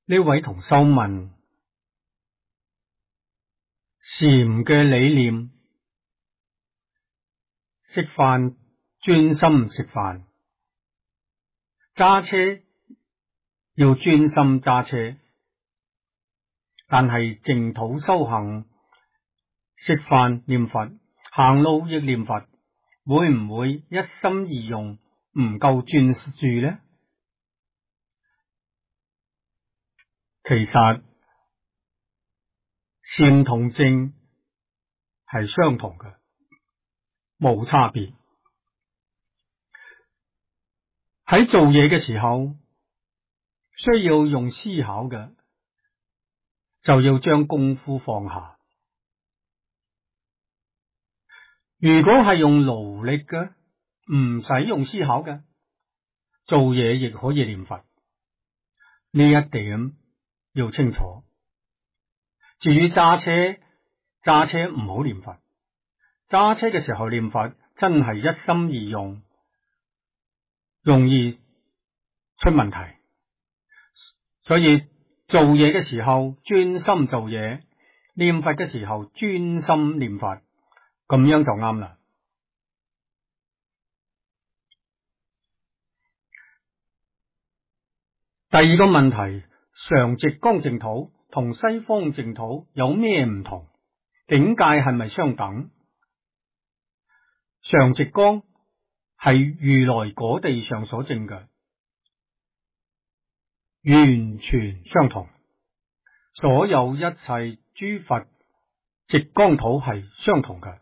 呢位同修問禪嘅理念，食飯專心食飯，揸車要專心揸車，但係淨土修行，食飯念佛，行路亦念佛，會唔會一心二用，唔夠專注呢？其實禪同正係相同嘅，冇差別。喺做嘢嘅時候，需要用思考嘅，就要將功夫放下。如果係用勞力嘅，唔使用思考嘅，做嘢亦可以念佛。呢一點要清楚。至於揸車唔好念佛。揸車嘅時候念佛，真係一心二用，容易出問題。所以做嘢嘅時候專心做嘢，念佛嘅時候專心念佛，咁樣就啱啦。第二個問題，常寂光淨土同西方淨土有咩唔同？境界係咪相等？常寂光係如來果地上所證嘅，完全相同。所有一切諸佛寂光土係相同嘅。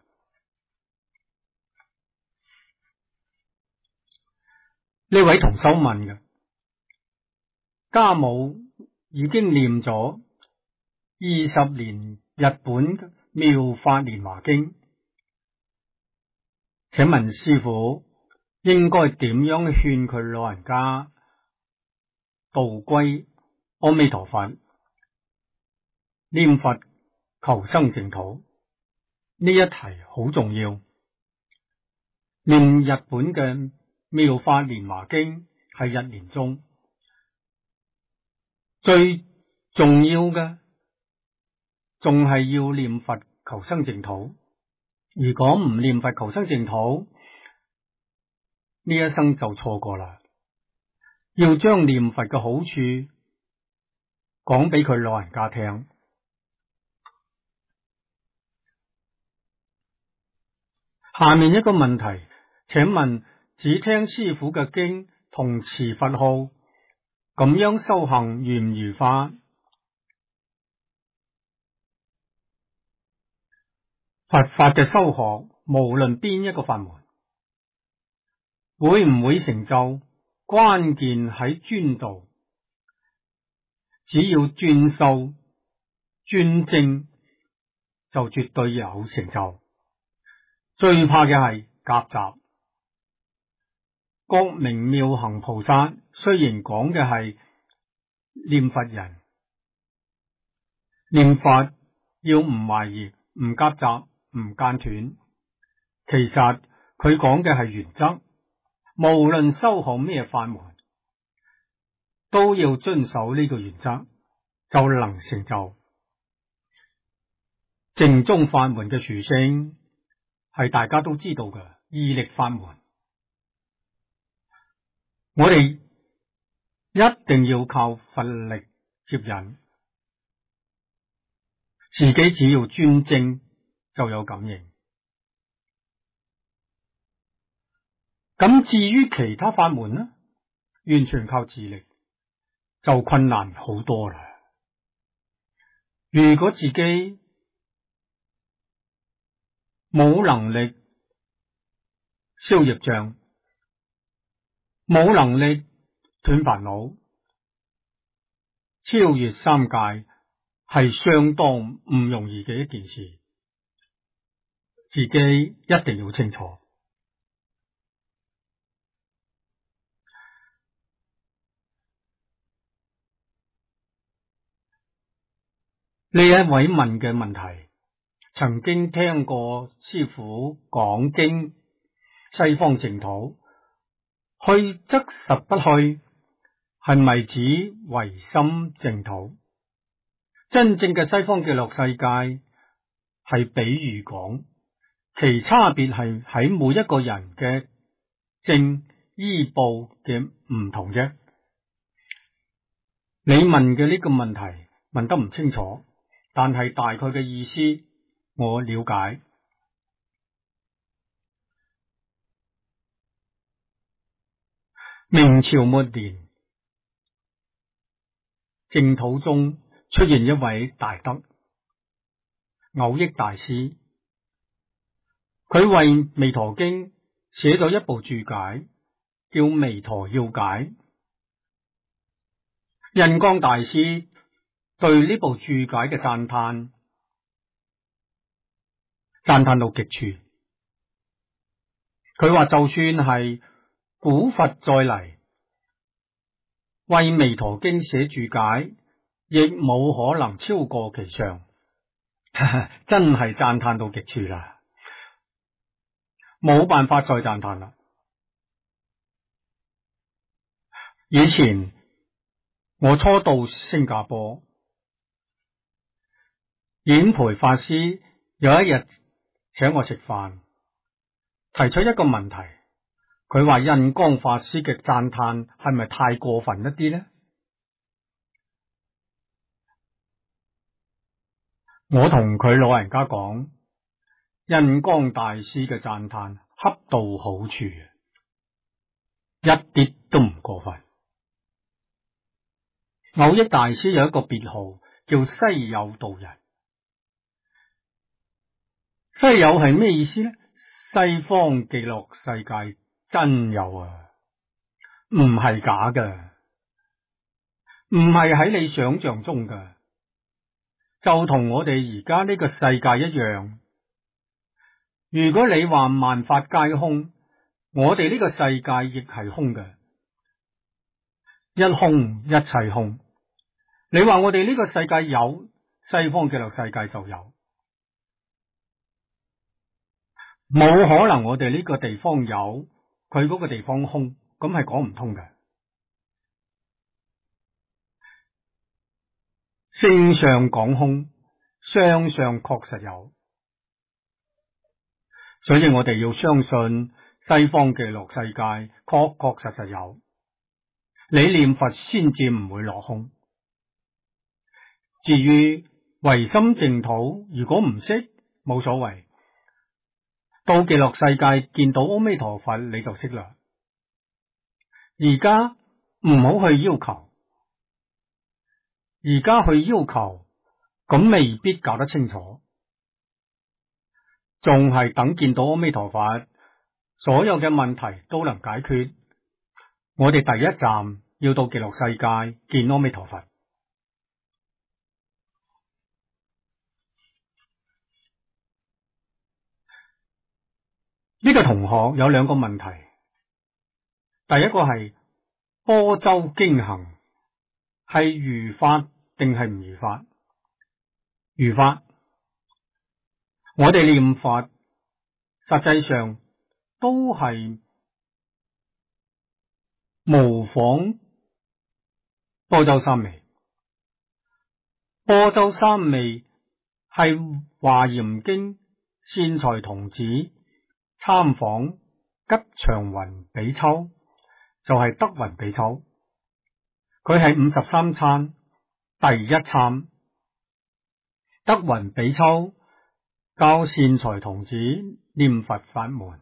呢位同修問嘅，家母已經念咗20年日本妙法蓮華經，請問師父應該點樣勸佢老人家道歸阿彌陀佛，念佛求生淨土？呢一題好重要。念日本嘅妙法蓮華經係1年中最重要嘅，仲係要念佛求生淨土。如果唔念佛求生淨土，呢一生就錯過啦。要將念佛嘅好處講俾佢老人家聽。下面一個問題，請問只聽師父嘅經同持佛號，咁樣修行如唔如法？佛法嘅修學，無論邊一個法門，會唔會成就，關鍵喺專道。只要專修專精，就絕對有成就。最怕嘅係夾雜。覺明妙行菩薩雖然講嘅係念佛人，念佛要唔懷疑、唔夾雜、唔間斷，其實佢講嘅係原則。無論修學咩法門，都要遵守呢個原則，就能成就。正宗法門嘅殊勝係大家都知道嘅，義力法門。我哋一定要靠佛力接引，自己只要專精就有感應。咁至於其他法門呢，完全靠自力就困難好多啦。如果自己冇能力消業障，冇能力斷煩惱，超越三界，係相當唔容易嘅一件事，自己一定要清楚。呢一位問嘅問題，曾經聽過師父講經，西方淨土去則實不去， 係咪指唯心淨土？真正嘅西方極樂世界係比喻講，其差別係喺每一個人嘅正依報嘅唔同啫。你問嘅呢個問題問得唔清楚，但係大概嘅意思我了解。明朝末年，淨土中出現一位大德藕益大師，佢為《彌陀經》寫咗一部注解，叫《彌陀要解》。印光大師對呢部注解嘅讚嘆到極處。佢話就算係古佛再嚟為《彌陀經》寫注解，亦冇可能超過其上。真係讚嘆到極處啦，冇辦法再讚嘆啦。以前我初到新加坡，演培法師有一日請我食飯，提出一個問題，佢話印光法師嘅讚嘆係咪太過分一啲呢？我同佢老人家講，印光大師嘅讚嘆恰到好處，一啲都唔過分。藕益大師有一個別號叫西有道人。西有係咩意思呢？西方極樂世界真有啊，唔係假嘅，唔係喺你想象中嘅，就同我哋而家呢個世界一樣。如果你話萬法皆空，我哋呢個世界亦係空嘅，一空一切空。你話我哋呢個世界有，西方極樂世界就有，冇可能我哋呢個地方有，佢嗰個地方空，咁係講唔通嘅。性上講空，相上確實有，所以我哋要相信西方極樂世界確確實實有，你念佛先至唔會落空。至於唯心淨土，如果唔識冇所謂，到極樂世界見到阿彌陀佛你就識啦。而家唔好去要求，而家去要求咁未必搞得清楚，仲係等見到阿彌陀佛，所有嘅問題都能解決。我哋第一站要到極樂世界見阿彌陀佛。呢個同學有兩個問題，第一個係般舟經行係如法定係唔如法？如法，我哋念佛實際上都係模仿般舟三昧。般舟三昧係華嚴經善財童子參訪吉祥雲比丘，就係德雲比丘，佢係53參第一參。德雲比丘教善財童子念佛法門，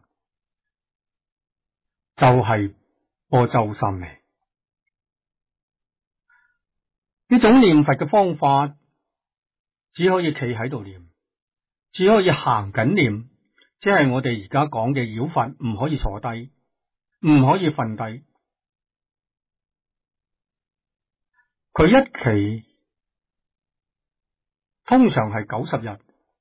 就係般舟三昧。呢種念佛嘅方法，只可以企喺度念，只可以行緊念。即係我哋而家講嘅繞佛，唔可以坐低，唔可以瞓低。佢一期通常係90日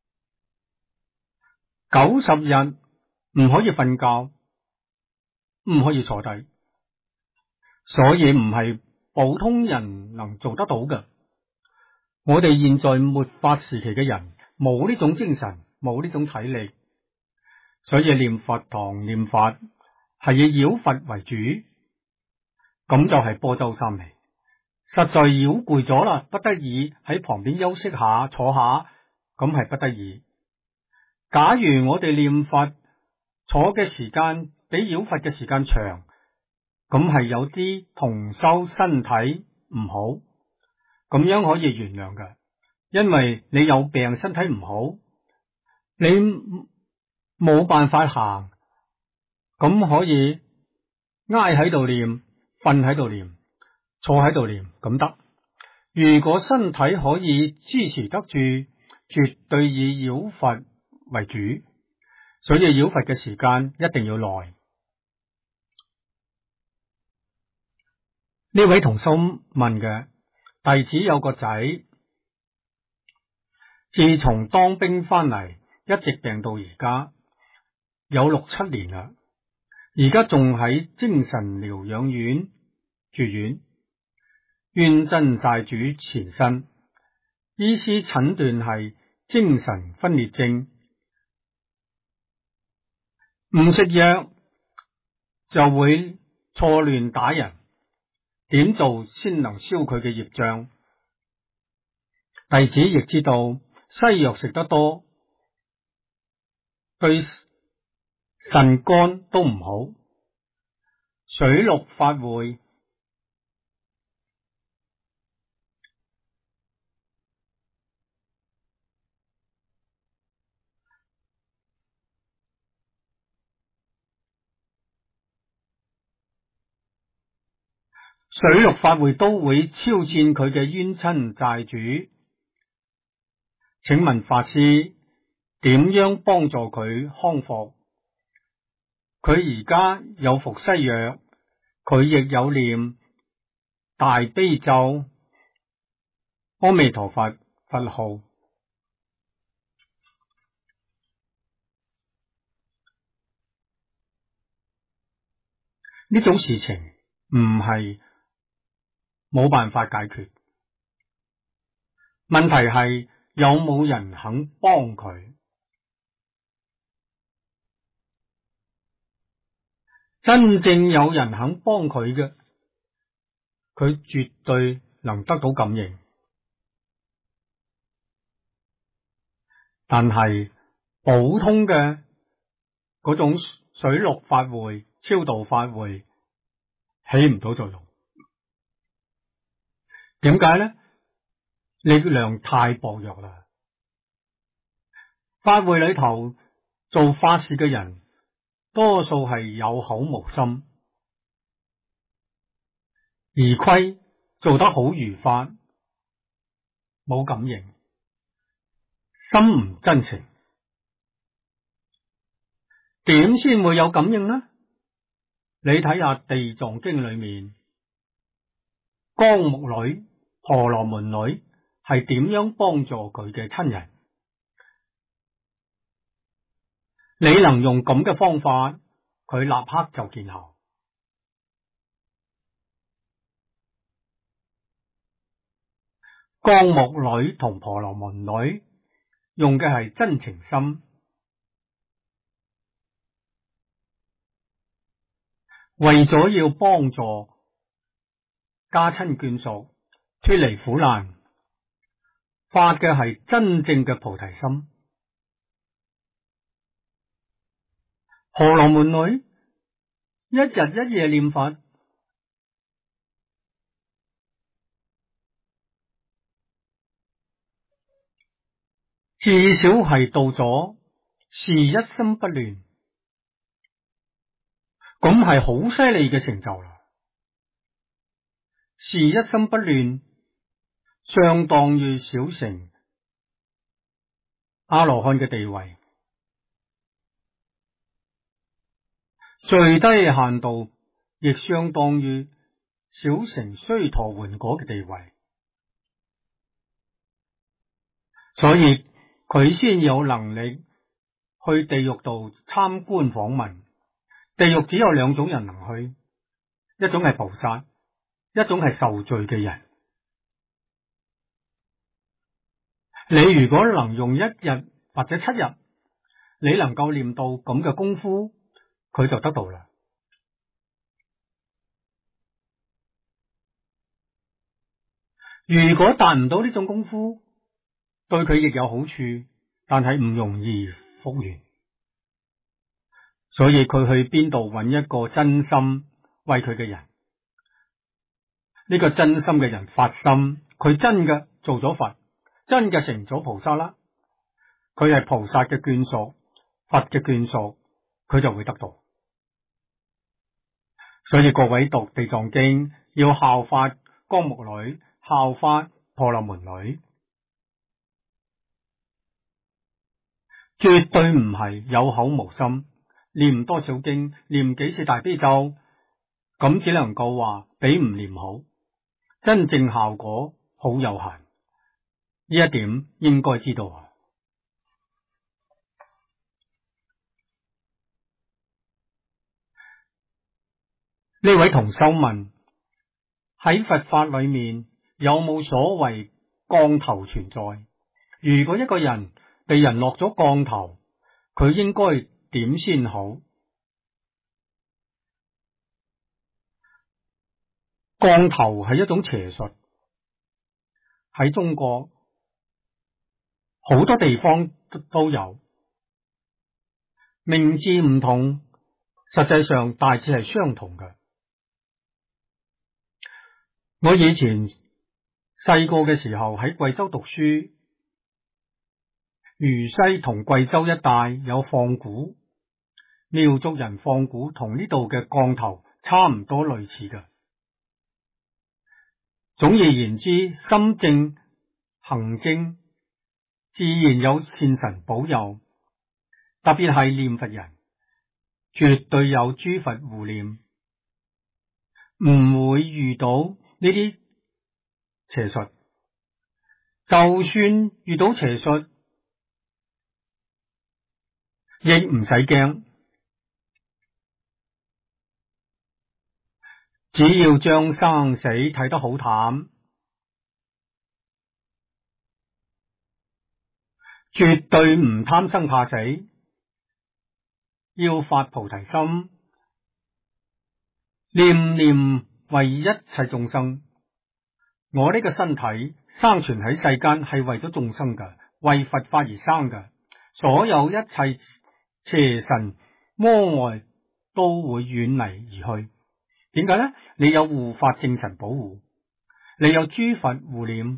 ，90日唔可以瞓覺，唔可以坐低，所以唔係普通人能做得到嘅。我哋現在末法時期嘅人冇呢種精神，冇呢種體力。所以念佛堂念法係以繞佛為主，咁就係般舟三昧。 實在繞攰咗啦，不得已喺旁邊休息下，坐下，咁係不得已。假如我哋念佛坐嘅時間比繞佛嘅時間長，咁係有啲同修身體唔好，咁樣可以原諒嘅，因為你有病，身體唔好，你冇辦法行，咁可以挨喺度念，瞓喺度念，坐喺度念，咁得。如果身體可以支持得住，絕對以繞佛為主，所以繞佛嘅時間一定要耐。呢位同修問嘅，弟子有個仔，自從當兵翻嚟，一直病到而家有6-7年啦，而家仲喺精神療養院住院，冤親債主纏身，醫師診斷係精神分裂症，唔食藥就會錯亂打人，點做先能消佢嘅業障？弟子亦知道西藥食得多，對腎肝都唔好。水陸法會都會超薦佢嘅冤親債主。請問法師點樣幫助佢康復？佢而家有服西藥，佢亦有念大悲咒、阿彌陀佛佛號。呢種事情唔係冇辦法解決，問題係有冇人肯幫佢？真正有人肯幫佢嘅，佢絕對能得到感應。但係普通嘅嗰種水陸法會、超度法會起唔到作用。點解呢？力量太薄弱啦。法會裏頭做法事嘅人，多數係有口無心，而虧做得好如法，冇感應，心唔真情，點先會有感應呢？你睇下《地藏經》裏面，光目女、婆羅門女係點樣幫助佢嘅親人？你能用咁嘅方法，佢立刻就見效。光目女同婆羅門女用嘅係真情心，為咗要幫助家親眷屬脫離苦難，發嘅係真正嘅菩提心。婆羅門女一日一夜念佛，至少係到咗是一心不亂，咁係好犀利嘅成就啦。是一心不亂，相當於小乘阿羅漢嘅地位，最低限度亦相當於小乘須陀洹果嘅地位，所以佢先有能力去地獄度參觀訪問。地獄只有2種人能去，一種係菩薩，一種係受罪嘅人。你如果能用1日或者7日，你能夠念到咁嘅功夫，佢就得到啦。 如果達唔到呢種功夫，對佢亦有好處，但係唔容易復原。所以佢去邊度揾一個真心為佢嘅人？呢個真心嘅人發心，佢真嘅做咗佛，真嘅成咗菩薩啦。佢係菩薩嘅眷屬，佛嘅眷屬，佢就會得到。所以各位讀地藏經要效法光目女，效法婆羅門女，絕對唔係有口無心，念多少經，念幾次大悲咒，咁只能夠話比唔念好，真正效果好有限，呢一點應該知道。呢位同修問，喺佛法裏面有冇所謂降頭存在？如果一個人被人落咗降頭，佢應該點先好？降頭係一種邪術，喺中國好多地方都有，名字唔同，實際上大致係相同嘅。我以前細個嘅時候喺貴州讀書，渝西同貴州一帶有放蠱，苗族人放蠱同呢度嘅降頭差唔多類似嘅。總而言之，心正行正，自然有善神保佑，特別係念佛人，絕對有諸佛護念，唔會遇到呢啲邪術。就算遇到邪術，亦唔使驚，只要將生死睇得好淡，絕對唔貪生怕死，要發菩提心，念念為一切眾生。我呢個身體生存喺世間係為咗眾生嘅，為佛法而生嘅，所有一切邪神魔外都會遠離而去。點解呢？你有護法正神保護，你有諸佛護念，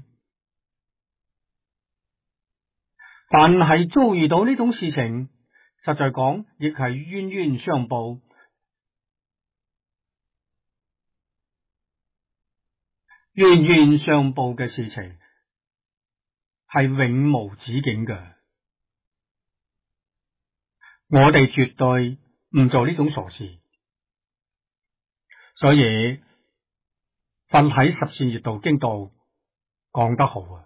但係遭遇到呢種事情，實在講亦係冤冤相報。冤冤相報嘅事情係永無止境嘅，我哋絕對唔做呢種傻事。所以佛喺十善業道經度講得好啊，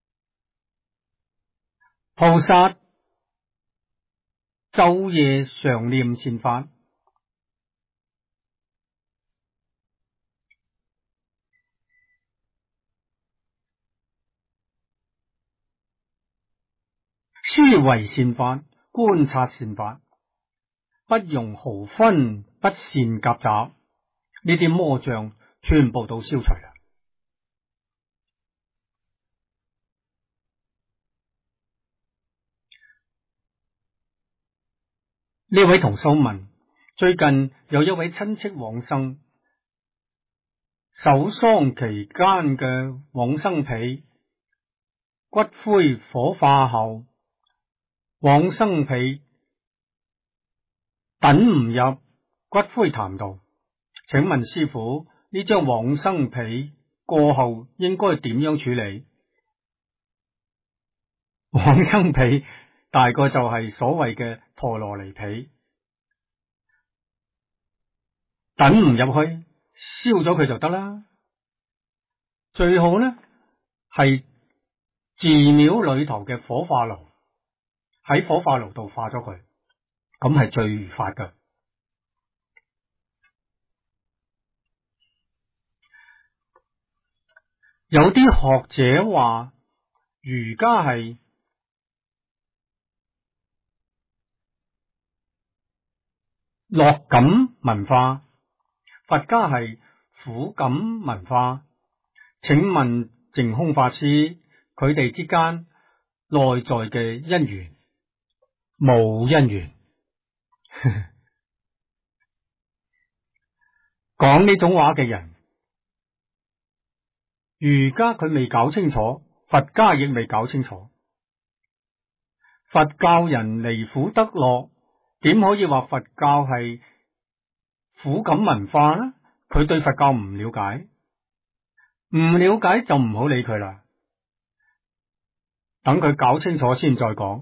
菩薩晝夜常念善法，思維善法，觀察善法，不容毫分不善夾雜，呢啲魔障全部都消除啦。呢位同修問，最近有一位親戚往生，守喪期間嘅往生被骨灰火化後，往生被等唔入骨灰壇度，請問師父，呢張往生被過後應該點樣處理？往生被大概就係所謂嘅陀羅尼被，等唔入去，燒咗佢就得啦。最好呢係寺廟裏頭嘅火化爐，喺火化爐度化咗佢，咁係最如法嘅。有啲學者話儒家係樂感文化，佛家係苦感文化。請問淨空法師佢哋之間內在嘅因緣，冇因緣。講呢種話嘅人，儒家佢未搞清楚，佛家亦未搞清楚。佛教人離苦得樂，點可以話佛教係苦感文化呢？佢對佛教唔了解，唔了解就唔好理佢啦。等佢搞清楚先再講。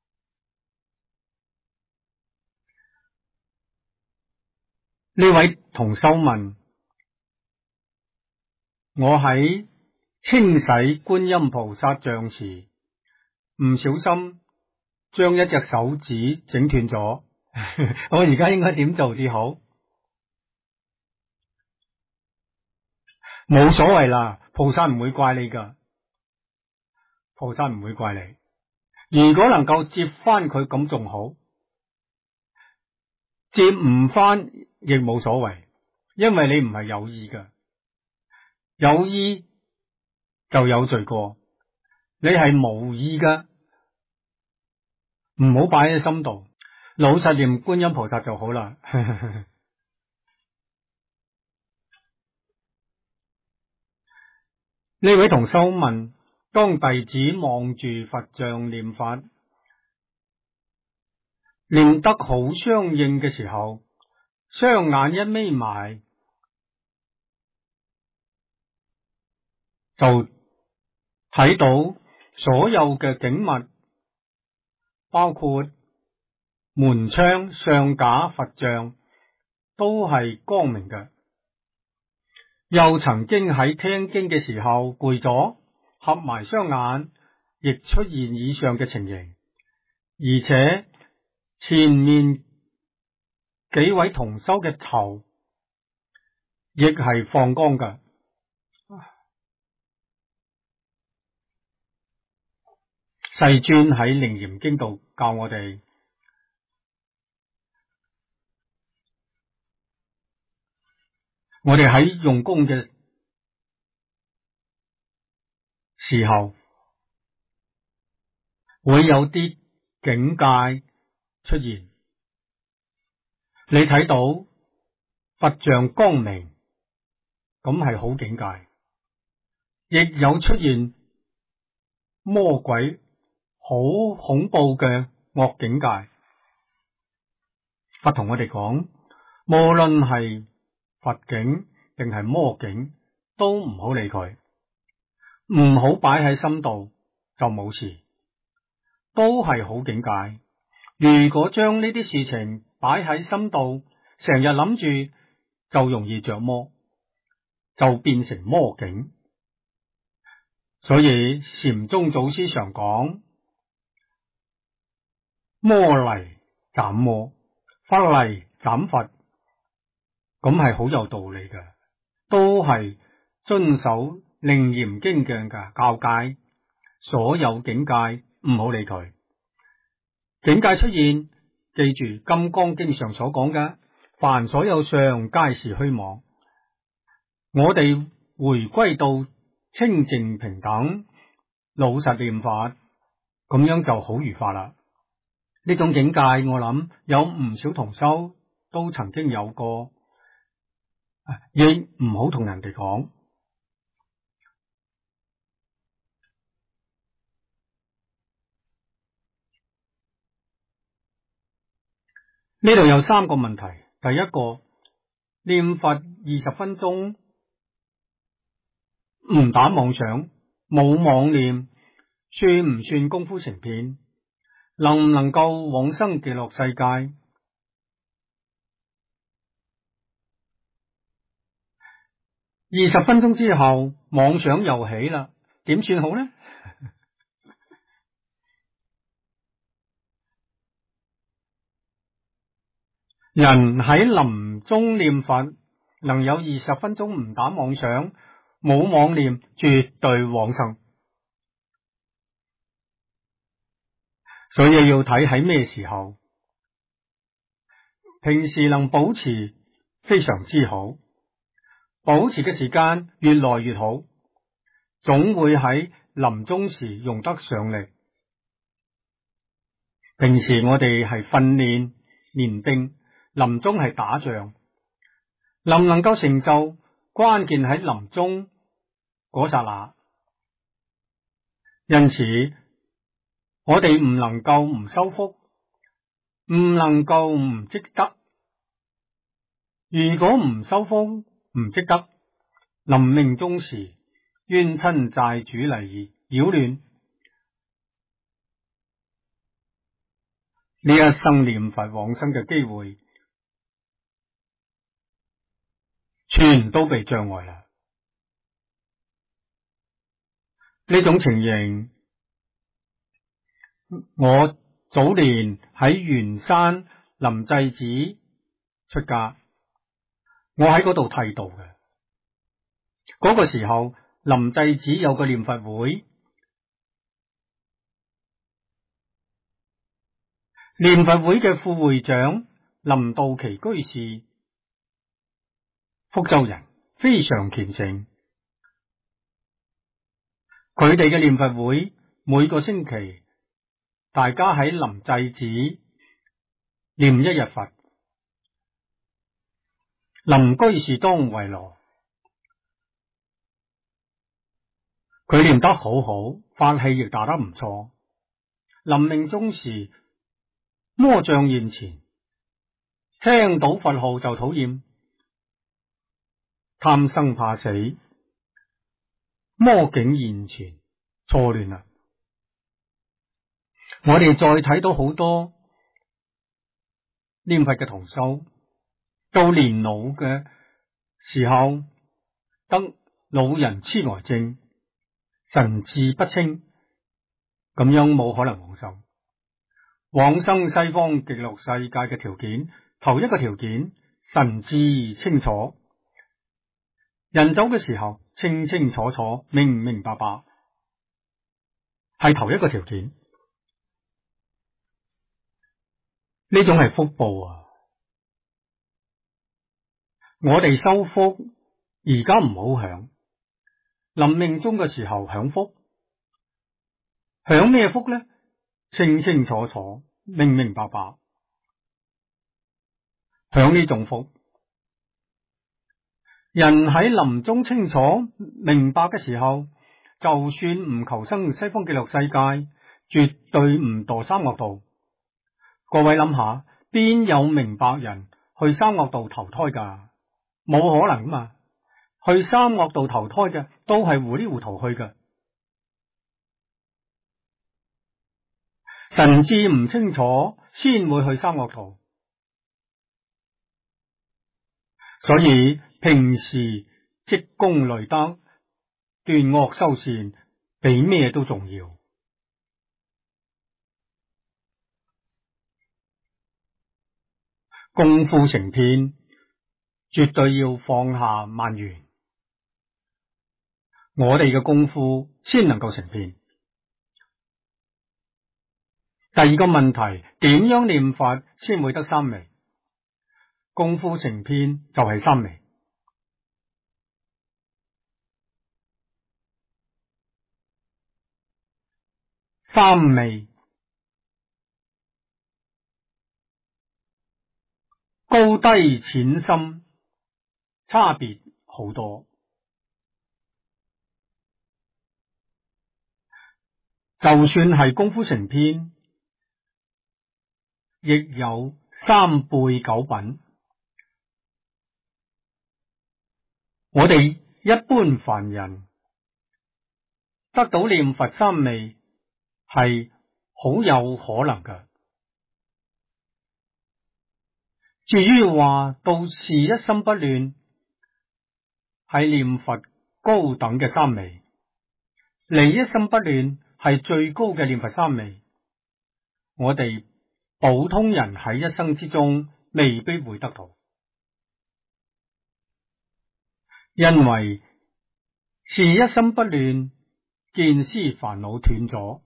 呢位同修問：我喺清洗觀音菩薩像時，唔小心將一隻手指整斷咗，我而家應該點做至好？冇所謂啦，菩薩唔會怪你噶，菩薩唔會怪你。如果能夠接翻佢咁仲好，接唔翻亦冇所謂，因為你唔係有意噶，有意就有罪過，你係無意噶，唔好擺喺心度，老實念觀音菩薩就好啦。呢位同修問：當弟子望住佛像念佛，念得好相應嘅時候，雙眼一眯埋，就睇到所有嘅景物，包括門窗、上架、佛像，都係光明嘅。又曾經喺聽經嘅時候攰咗，合埋雙眼，亦出現以上嘅情形。而且前面幾位同修嘅頭亦係放光嘅。世尊喺《楞嚴經》度教我哋，我哋喺用功嘅時候，會有啲境界出現。你睇到佛像光明，咁係好境界。亦有出現魔鬼好恐怖嘅惡境界。佛同我哋講，無論係佛境定係魔境，都唔好理佢，唔好擺喺心度就冇事，都係好境界。如果將呢啲事情擺喺心度，成日諗住，就容易着魔，就變成魔境。所以禪宗祖師常講，魔嚟斬魔，佛嚟斬佛，咁係好有道理嘅，都係遵守楞嚴經嘅教誡。所有境界唔好理佢，境界出現，記住金剛經上所講嘅，凡所有相皆是虛妄。我哋回歸到清淨平等，老實念法，咁樣就好如法啦。呢種境界，我諗有唔少同修都曾經有過，亦唔好同人哋講。呢度有三個問題。第一個，念佛20分鐘唔打妄想，冇妄念，算唔算功夫成片？能唔能夠往生極樂世界？20分鐘之後妄想又起啦，點算好呢？人喺臨終念佛，能有20分鐘唔打妄想，冇妄念，絕對往生。所以要睇喺咩時候，平時能保持非常之好，保持嘅時間越來越好， 總會喺臨終時用得上力。平時我哋係訓練練兵，臨終係打仗，能唔能夠成就，關鍵喺臨終嗰剎那。因此，我哋唔能夠唔修福，唔能夠唔積德。如果唔修福唔積德，臨命終時冤親債主嚟擾亂，呢一生念佛往生嘅機會，全都被障礙啦。呢種情形，我早年喺圓山臨濟寺出家，我喺嗰度剃度嘅。嗰個時候，臨濟寺有個念佛會，念佛會嘅副會長林道奇居士，福州人，非常虔誠。佢哋嘅念佛會每個星期，大家喺臨濟寺念一日佛，林居士當為羅。佢念得好好，法器亦打得唔錯。臨命終時，魔像現前，聽到佛號就討厭，貪生怕死，魔境現前，錯亂啦。我哋再睇到好多念佛嘅同修，到年老嘅時候，得老人痴呆症，神志不清，咁樣冇可能往生。往生西方極樂世界嘅條件，頭一個條件神志清楚，人走嘅時候清清楚楚、明明白白，係頭一個條件。呢種係福報啊！我哋修福，而家唔好享。臨命終嘅時候享福，享咩福呢？清清楚楚、明明白白，享呢種福。人喺臨終清楚明白嘅時候，就算唔求生西方極樂世界，絕對唔墮三惡道。各位諗下，邊有明白人去三惡道投胎噶？冇可能噶嘛！去三惡道投胎嘅都係糊里糊塗去嘅。神志唔清楚，先會去三惡道。所以平時積功累德、斷惡修善，比咩都重要。功夫成片，絕對要放下萬緣。我哋嘅功夫先能夠成片。第二個問題，點樣念法先會得三昧？功夫成片就係三昧。三昧高低淺深差別好多，就算係功夫成片，亦有三輩九品。我哋一般凡人得到念佛三昧係好有可能嘅。至於話到事一心不亂，係念佛高等嘅三昧；離一心不亂係最高嘅念佛三昧。我哋普通人喺一生之中未必會得到，因為事一心不亂，見思煩惱斷咗；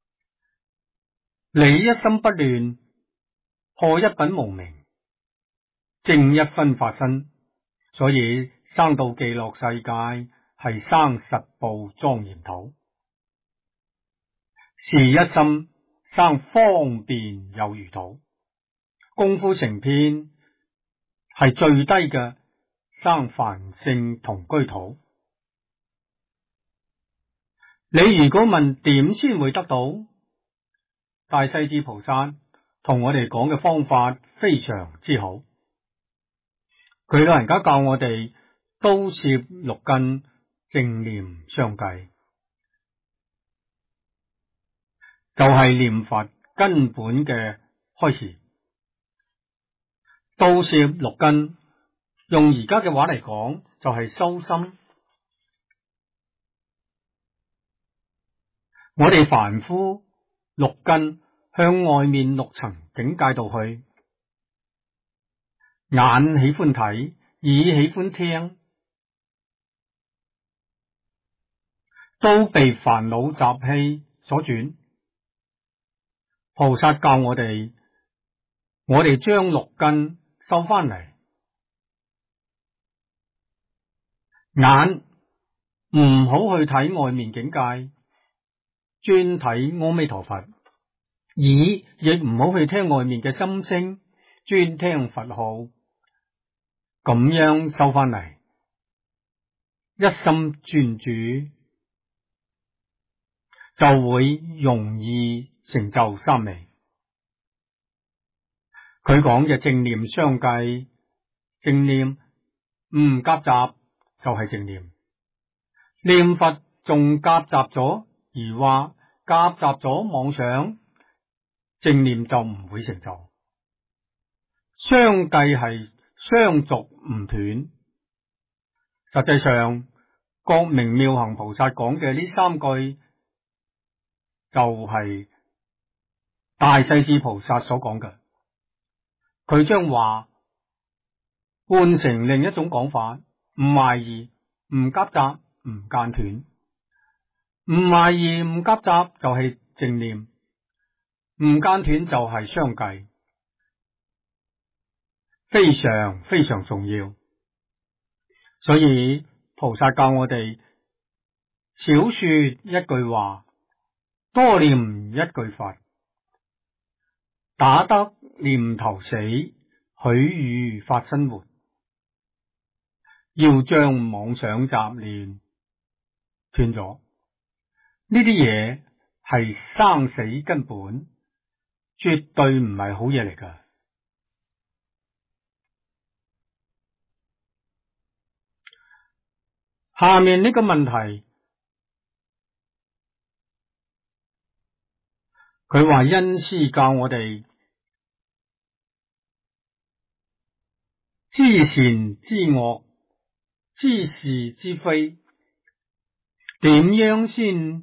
離一心不亂，破一品無明，正一分法身。所以生到極樂世界係生實報莊嚴土，是一心生方便有餘土，功夫成片係最低嘅生凡聖同居土。你如果問點先會得到，大勢至菩薩同我哋講嘅方法非常之好。佢老人家教我哋都攝六根，正念相繼，就係念佛根本嘅開始。都攝六根，用而家嘅話嚟講，就係修心。我哋凡夫六根向外面六層境界度去，眼喜歡睇，耳喜歡聽，都被煩惱習氣所轉。菩薩教我哋將六根收翻嚟，眼唔好去睇外面境界，專睇阿彌陀佛；耳亦唔好去聽外面嘅心聲，專聽佛號。咁樣收翻嚟，一心專注，就會容易成就三昧。佢講嘅正念相繼，正念唔夾雜就係正念。念佛仲夾雜咗而話夾雜咗妄想，正念就唔會成就。相繼係相續唔斷。實際上，覺明妙行菩薩講嘅呢三句，就係大勢至菩薩所講嘅。佢將話換成另一種講法，唔懷疑，唔夾雜，唔間斷。唔懷疑唔夾雜就係正念，唔間斷就係相繼，非常非常重要。所以菩薩教我哋少說一句話，多念一句佛，打得念頭死，許予法身活。要將妄想雜念斷咗，呢啲嘢係生死根本，絕對唔係好嘢嚟㗎。下面呢個問題，佢話恩師教我哋知善知惡，知是知非，點樣先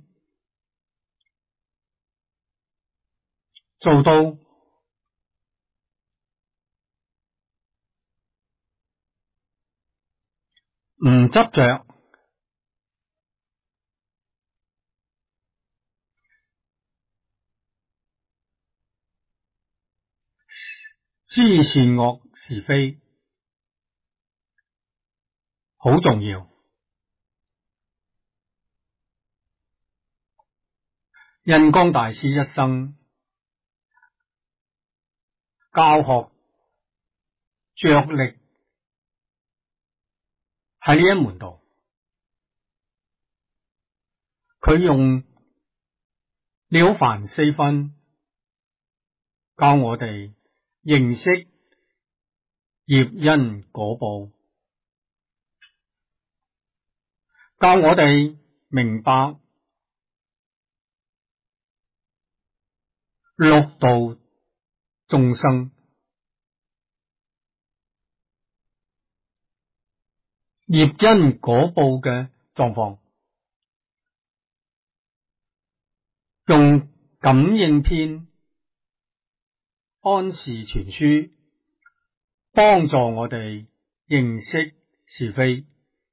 做到唔執着，知善惡是非，好重要。印光大師一生教學着力喺呢一門度，佢用了凡四訓教我哋認識業因果報，教我哋明白六道眾生業因果報嘅狀況，用感應篇安氏全書幫助我哋認識是非，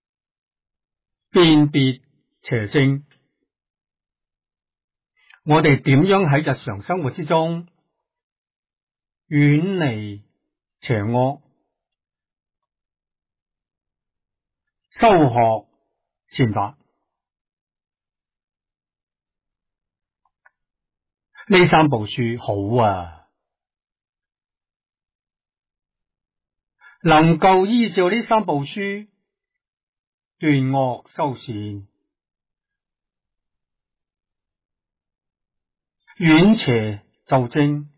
辨別邪正。我哋點樣喺日常生活之中遠離邪惡，修學善法。呢三部書好啊，能夠依照呢三部書斷惡修善，遠邪就正，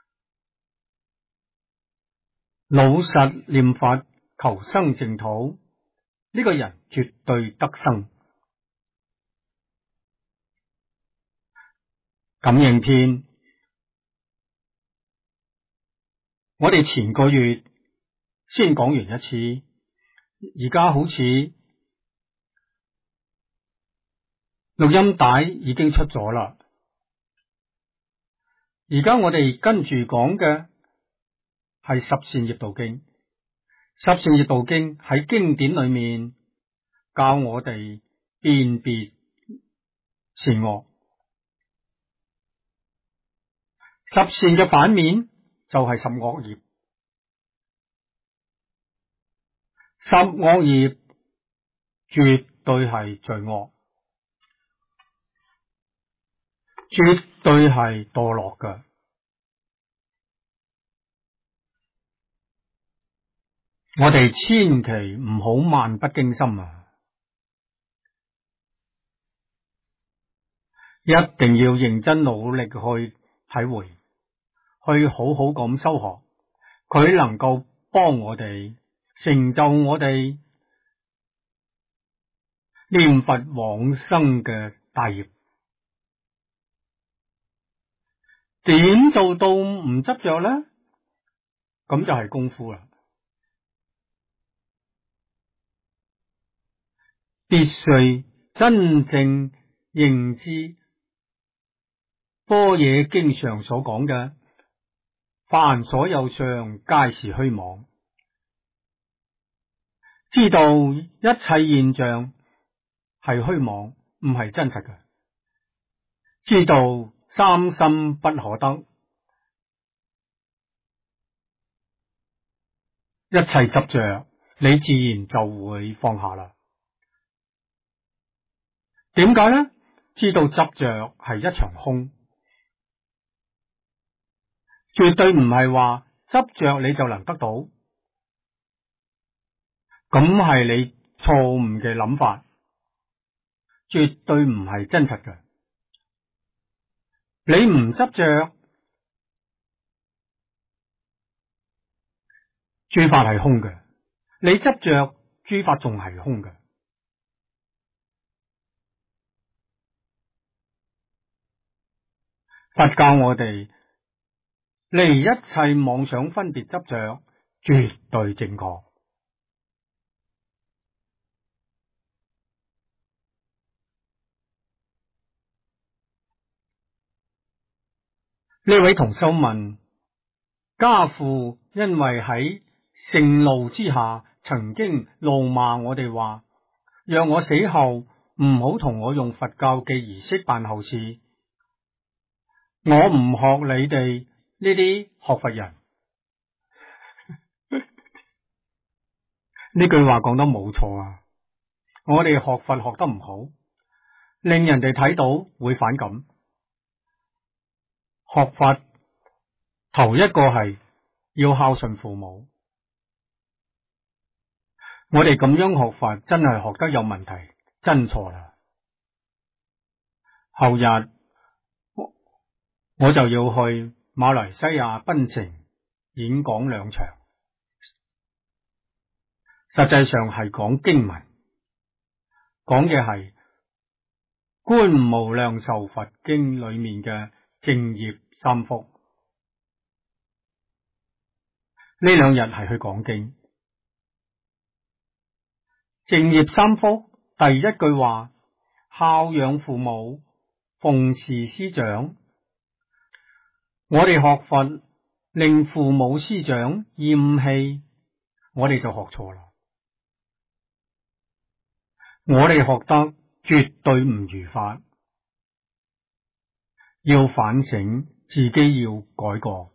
老實念佛求生淨土，呢個人絕對得生。感應篇，我哋前個月先講完一次，而家好似錄音帶已經出咗啦。而家我哋跟住講嘅係十善業道經。十善業道經喺經典裏面教我哋辨別善惡。十善嘅反面就係十惡業。十惡業絕對係罪惡，絕對係墮落嘅。我哋千祈唔好漫不經心啊！一定要認真努力去體會，去好好咁修學，佢能夠幫我哋成就我哋念佛往生嘅大業。點做到唔執着呢？咁就係功夫啦。必須真正認知般若經上所講嘅，凡所有相皆是虛妄，知道一切現象係虛妄，唔係真實嘅，知道三心不可得，一切執着你自然就會放下啦。點解呢？知道執着係一場空，絕對唔係話執着你就能得到，咁係你錯誤嘅諗法，絕對唔係真實嘅。你唔執着，諸法係空嘅；你執着，諸法仲係空嘅。佛教我哋離一切妄想分別執着，絕對正確。呢位同修問，家父因為喺盛怒之下，曾經怒罵我哋話，讓我死後唔好同我用佛教嘅儀式辦後事。我唔學你哋呢啲學佛人。呢句話講得冇錯啊！我哋學佛學得唔好，令人哋睇到會反感。學佛頭一個係要孝順父母。我哋咁樣學佛真係學得有問題，真錯啦。後日我就要去馬來西亞檳城演講2場，實際上係講經文，講嘅係《觀無量壽佛經》裏面嘅淨業三福。呢2日係去講經。淨業三福第一句話，孝養父母，奉事師長。我哋學佛令父母師長厭棄，我哋就學錯啦。我哋學得絕對唔如法，要反省自己，要改過。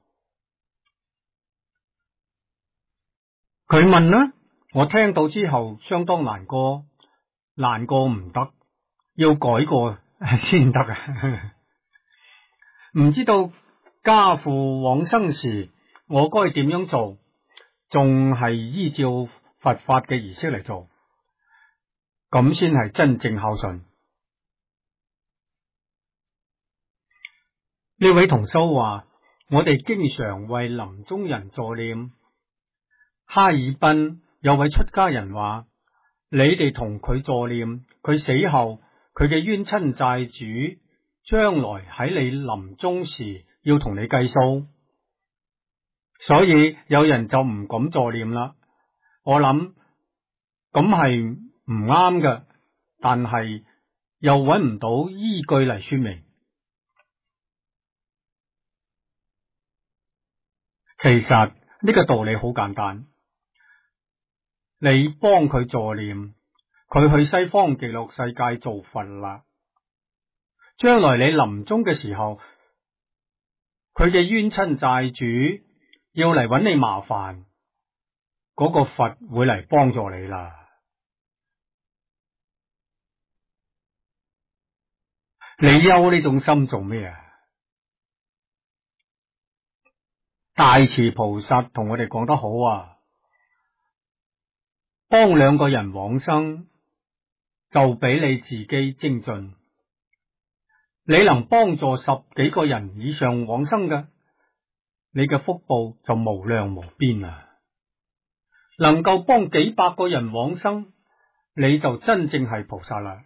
佢問啦，我聽到之後相當難過， 難過唔得，要改過先得啊！唔知道家父往生時，我該點樣做？仲係依照佛法嘅儀式嚟做，咁先係真正孝順。呢位同修話：我哋經常為臨終人助念。哈爾濱有位出家人話：你哋同佢助念，佢死後佢嘅冤親債主將來喺你臨終時要同你計數，所以有人就唔敢助念啦。我諗咁係唔啱嘅，但係又揾唔到依據嚟說明。其實呢個道理好簡單，你幫佢助念，佢去西方極樂世界做佛啦。將來你臨終嘅時候，佢嘅冤親債主要嚟揾你麻煩，嗰個佛會嚟幫助你啦。你憂呢種心做咩啊？大慈菩薩同我哋講得好啊，幫兩個人往生就比你自己精進。你能幫助10幾個人以上往生嘅，你嘅福報就無量無邊啦。能夠幫幾百個人往生，你就真正係菩薩啦。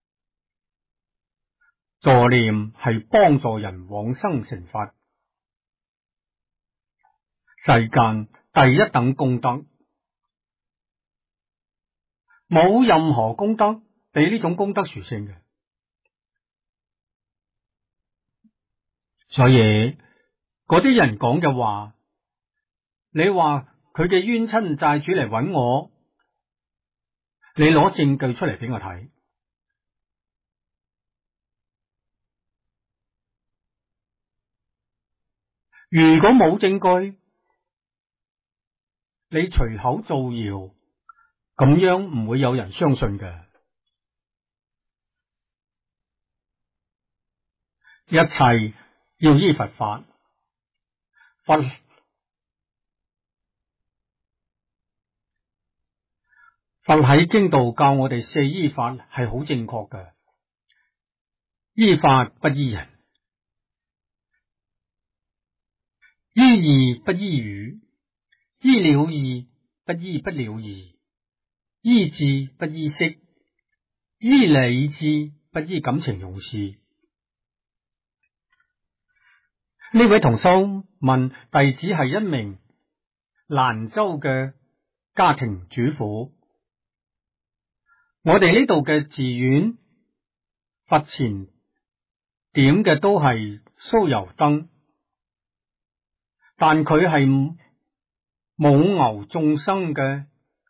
助念係幫助人往生成佛，世間第一等功德，冇任何功德比呢種功德殊勝嘅。所以嗰啲人講嘅話，你話佢嘅冤親債主嚟揾我，你攞證據出嚟俾我睇。如果冇證據，你隨口造謠，咁樣唔會有人相信嘅。一切要依佛法，佛喺經度教我哋4依法係好正確嘅。依法不依人，依義不依語，依了義不依不了義，依智不依識，依理智不依感情用事。呢位同修問，弟子係一名蘭州嘅家庭主婦，我哋呢度嘅寺院佛前點嘅都係酥油燈，但佢係母牛眾生嘅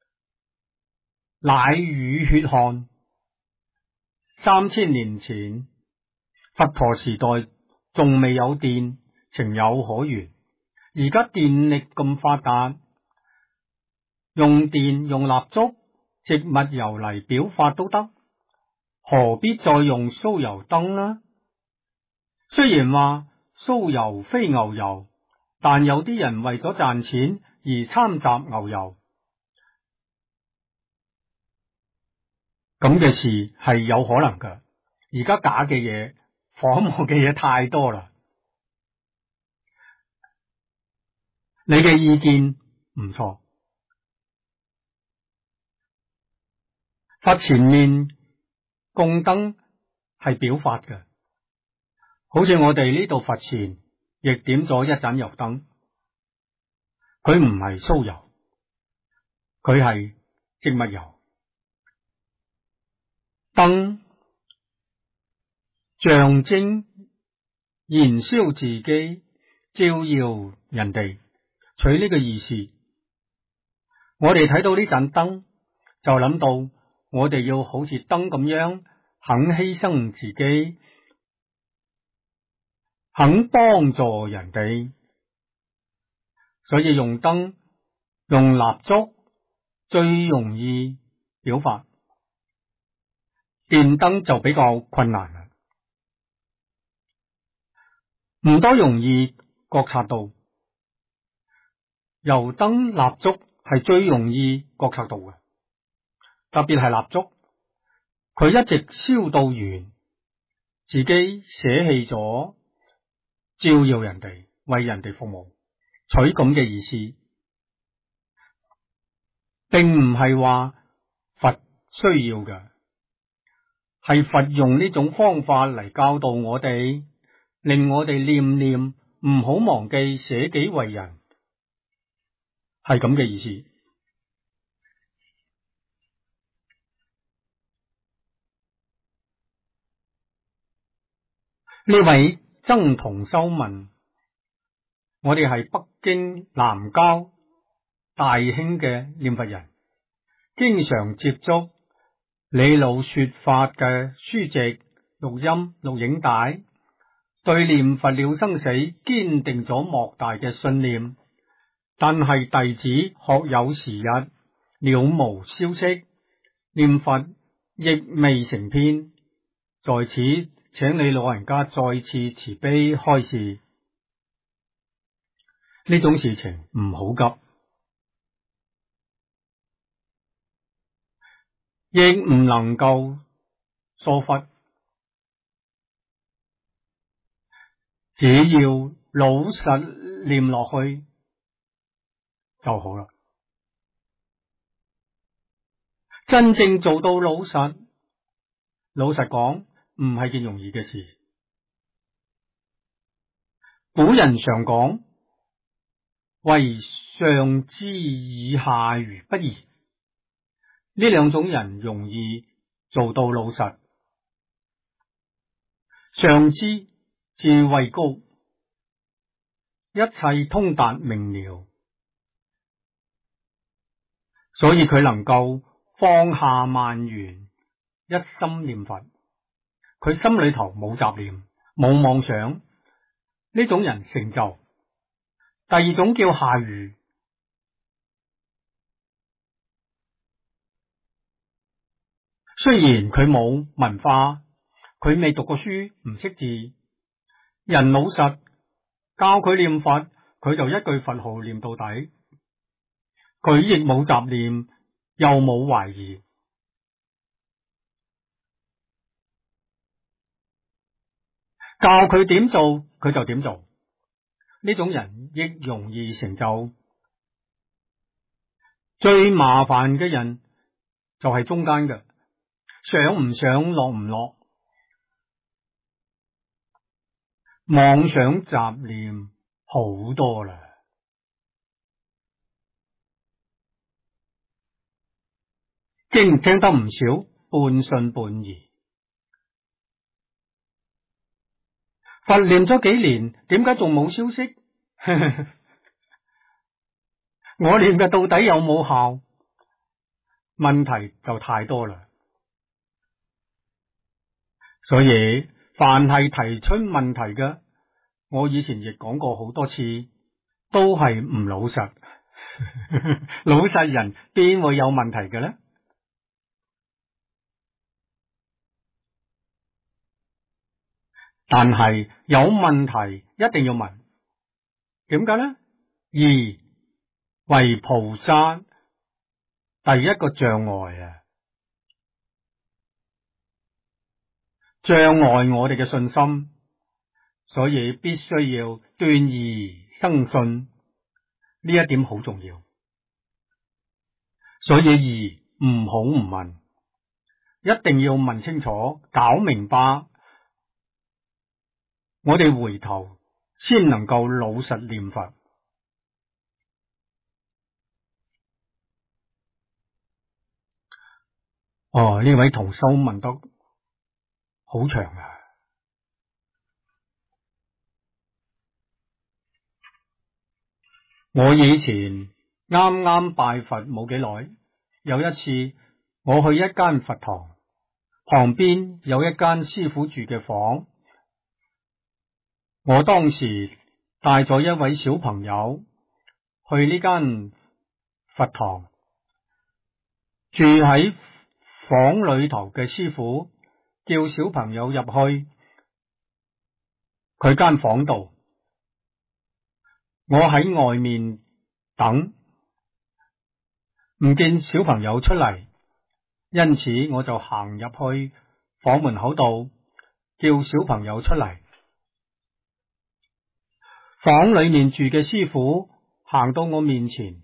奶乳血汗。3000年前佛陀時代仲未有電，情有可原。而家電力咁發達，用電用蠟燭、植物油嚟表法都得，何必再用酥油燈呢？雖然話酥油非牛油，但有啲人為咗賺錢而摻雜牛油，咁嘅事係有可能㗎。而家假嘅嘢、仿冒嘅嘢太多啦。你嘅意見唔錯，佛前面供燈係表法嘅，好似我哋呢度佛前亦點咗一盞油燈，佢唔係酥油，佢係植物油。燈象徵燃燒自己，照耀人哋，取呢個意思。我哋睇到呢盞燈，就諗到我哋要好似燈咁樣，肯犧牲自己，肯幫助人哋。所以用燈、用蠟燭最容易表法。 電燈就比較困難啦，唔多容易覺察到。油燈蠟燭係最容易覺察到嘅，特別係蠟燭，佢一直燒到完，自己捨棄咗照耀人哋、為人哋服務，取咁嘅意思，並唔係話佛需要嘅，係佛用呢種方法嚟教導我哋，令我哋念念唔好忘記捨己為人，係咁嘅意思。呢位曾同修問，我哋係北京南郊大興嘅念佛人，經常接觸李老說法嘅書籍、錄音、錄影帶，對念佛了生死堅定咗莫大嘅信念。但係弟子學有時日，了無消息，念佛亦未成篇，在此請你老人家再次慈悲開示，呢種事情唔好急，亦唔能夠疏忽，只要老實念落去就好啦。真正做到老實講，唔係件容易嘅事。古人常講，為上知以下愚不移，呢兩種人容易做到老實。上知智慧高，一切通達明了，所以佢能夠放下萬緣，一心念佛，佢心裏頭冇雜念，冇妄想，呢種人成就。第二種叫下愚，雖然佢冇文化，佢未讀過書，唔識字，人老實，教佢念佛，佢就一句佛號念到底，佢亦冇雜念，又冇懷疑。教佢點做，佢就點做，呢種人亦容易成就。最麻煩嘅人就係中間嘅，想唔想落唔落，妄想雜念好多啦。經聽得唔少，半信半疑。佛念咗幾年，點解仲冇消息？我念嘅到底有冇效？問題就太多啦。所以凡係提出問題嘅，我以前亦講過好多次，都係唔老實。老實人邊會有問題嘅呢？但係有問題一定要問，點解呢？二為菩薩第一個障礙啊，障礙我哋嘅信心，所以必須要斷疑生信，呢一點好重要。所以疑唔好唔問，一定要問清楚，搞明白，我哋回頭先能夠老實念佛。呢位同修問得好長啊！我以前啱啱拜佛冇幾耐，有一次我去一間佛堂，旁邊有一間師父住嘅房，我當時帶咗一位小朋友去呢間佛堂，住喺房裏頭嘅師父叫小朋友入去佢間房度，我喺外面等，唔見小朋友出嚟，因此我就行入去房門口度叫小朋友出嚟。房裏面住嘅師傅行到我面前，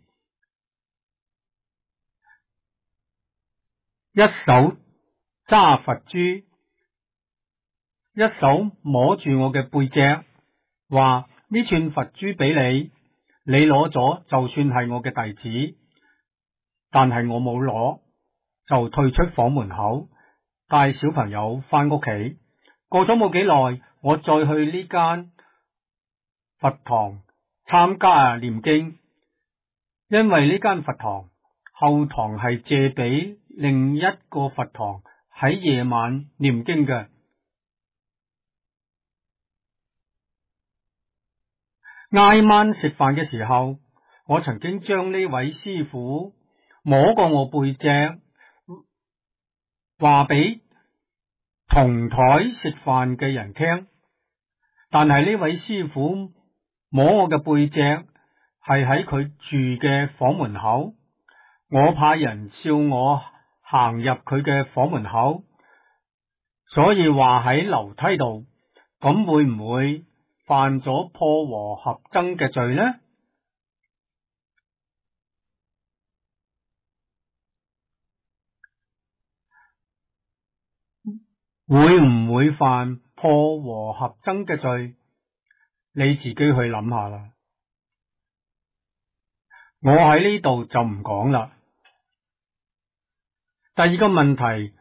一手揸佛珠，一手摸住我嘅背脊，話呢串佛珠俾你，你攞咗就算係我嘅弟子，但係我冇攞，就退出房門口，帶小朋友翻屋企。過咗冇幾耐，我再去呢間佛堂參加念經，因為呢間佛堂後堂係借俾另一個佛堂喺夜晚念經嘅。挨晚食飯嘅時候，我曾經將呢位師傅摸過我背脊，話俾同台食飯嘅人聽，但係呢位師傅摸我嘅背脊係喺佢住嘅房門口，我怕人笑我行入佢嘅房門口，所以話喺樓梯度，咁會唔會犯咗破和合僧嘅罪呢？會唔會犯破和合僧嘅罪？你自己去諗下啦。我喺呢度就唔講啦。第二個問題，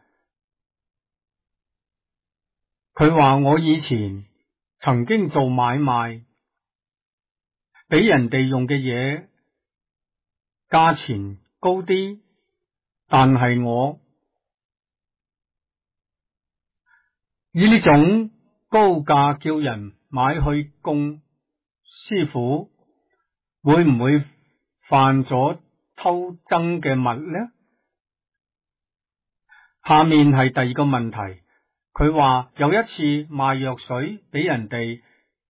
佢話我以前曾經做買賣，俾人哋用嘅嘢價錢高啲，但係我以呢種高價叫人買去供師傅，會唔會犯咗偷僧嘅物呢？下面係第二個問題，佢話有一次賣藥水俾人哋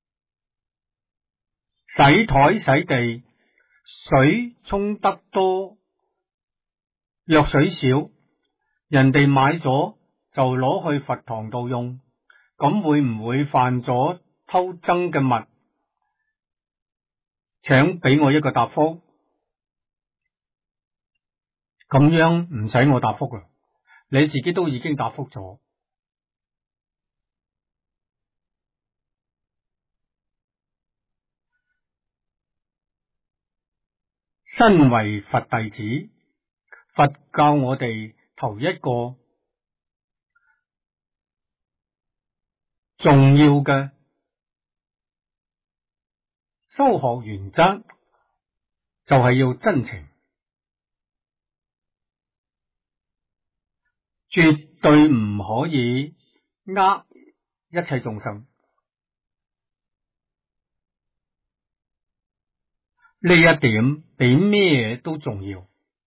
洗台洗地，水沖得多，藥水少，人哋買咗就攞去佛堂度用，咁會唔會犯咗偷僧嘅物？請俾我一個答覆。咁樣唔使我答覆啦，你自己都已經答覆咗。身為佛弟子，佛教我哋頭一個重要嘅修學原則就係要真情，絕對唔可以呃一切眾生。呢一點比咩都重要。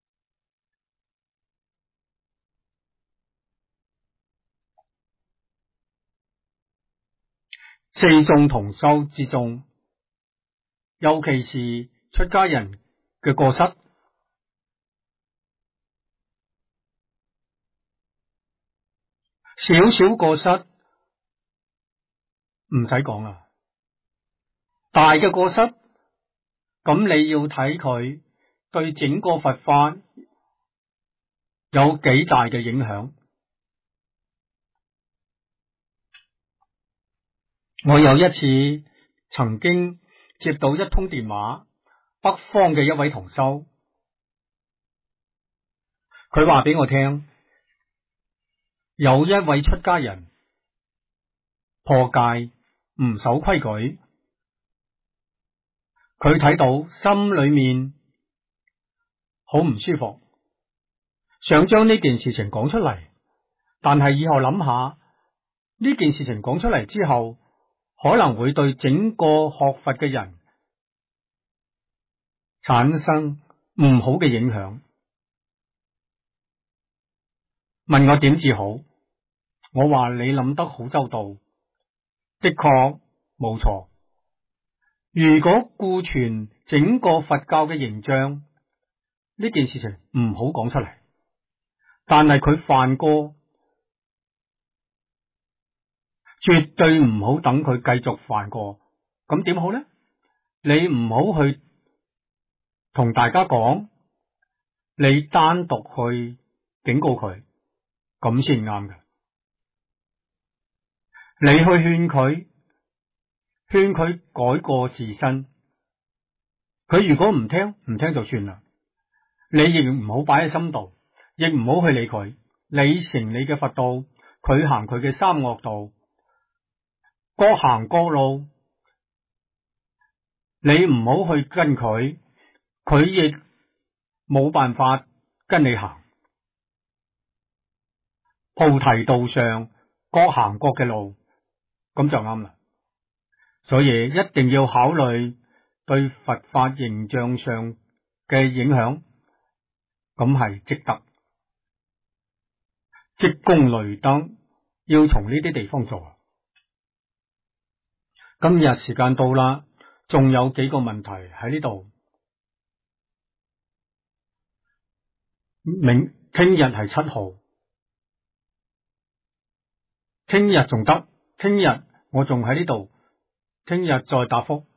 四眾同修之中，尤其是出家人嘅過失，少少過失唔使講啦，大嘅過失，咁你要睇佢對整個佛法有幾大嘅影響。我有一次曾經接到一通電話，北方嘅一位同修，佢話俾我聽，有一位出家人破戒唔守規矩，佢睇到心裏面好唔舒服，想將呢件事情講出嚟，但係以後諗下呢件事情講出嚟之後，可能會對整個學佛嘅人產生唔好嘅影響。問我點至好？ 我話你諗得好周到，的確冇錯。如果顧全整個佛教嘅形象，呢件事情唔好講出嚟，但係佢犯過，絕對唔好等佢繼續犯過。咁點好呢？你唔好去同大家講，你單獨去警告佢，咁先啱嘅。你去勸佢改過自新。佢如果唔聽，唔聽就算啦。你亦唔好擺喺心度，亦唔好去理佢。你成你嘅佛道，佢行佢嘅三惡道，各行各路。你唔好去跟佢，佢亦冇辦法跟你行。菩提道上各行各嘅路，咁就啱啦。所以一定要考慮對佛法形象上嘅影響，咁係積德、積功累德，要從呢啲地方做。今日時間到啦，仲有幾個問題喺呢度。聽日係7號，聽日仲得，聽日我仲喺呢度，聽日再答覆。